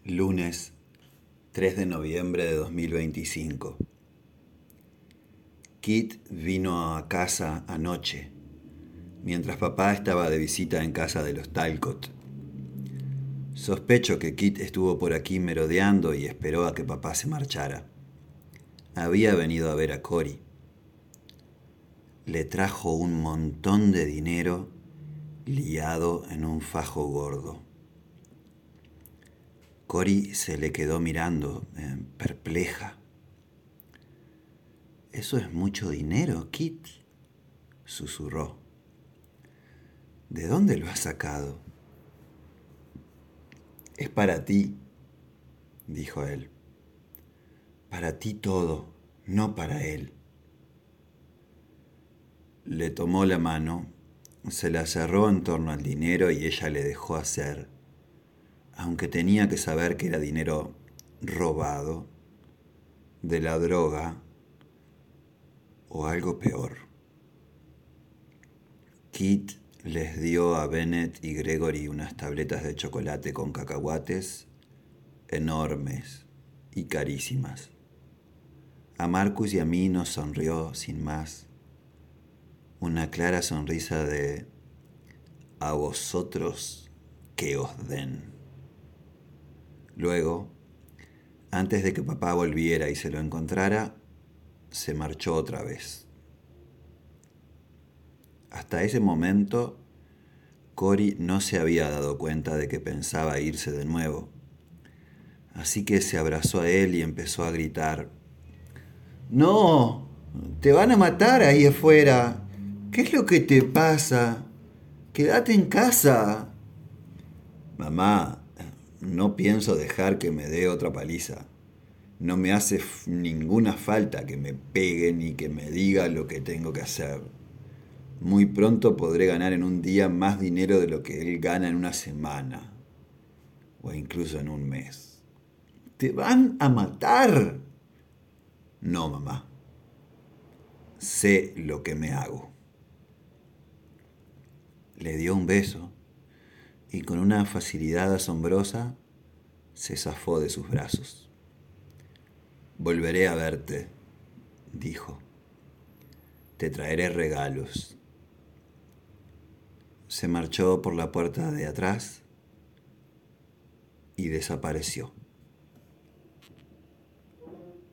Lunes 3 de noviembre de 2025. Kit vino a casa anoche, mientras papá estaba de visita en casa de los Talcott. Sospecho que Kit estuvo por aquí merodeando y esperó a que papá se marchara. Había venido a ver a Cory. Le trajo un montón de dinero liado en un fajo gordo. Cory se le quedó mirando, perpleja. «Eso es mucho dinero, Kit», susurró. «¿De dónde lo has sacado?» «Es para ti», dijo él. «Para ti todo, no para él». Le tomó la mano, se la cerró en torno al dinero y ella le dejó hacer, aunque tenía que saber que era dinero robado, de la droga o algo peor. Kit les dio a Bennett y Gregory unas tabletas de chocolate con cacahuates enormes y carísimas. A Marcus y a mí nos sonrió sin más, una clara sonrisa de «a vosotros que os den». Luego, antes de que papá volviera y se lo encontrara, se marchó otra vez. Hasta ese momento, Cory no se había dado cuenta de que pensaba irse de nuevo, así que se abrazó a él y empezó a gritar: «¡No! ¡Te van a matar ahí afuera! ¿Qué es lo que te pasa? ¡Quédate en casa!» «Mamá, no pienso dejar que me dé otra paliza. No me hace ninguna falta que me pegue ni que me diga lo que tengo que hacer. Muy pronto podré ganar en un día más dinero de lo que él gana en una semana, o incluso en un mes». «¡Te van a matar!» «No, mamá. Sé lo que me hago». Le dio un beso y con una facilidad asombrosa se zafó de sus brazos. «Volveré a verte», dijo. «Te traeré regalos». Se marchó por la puerta de atrás y desapareció.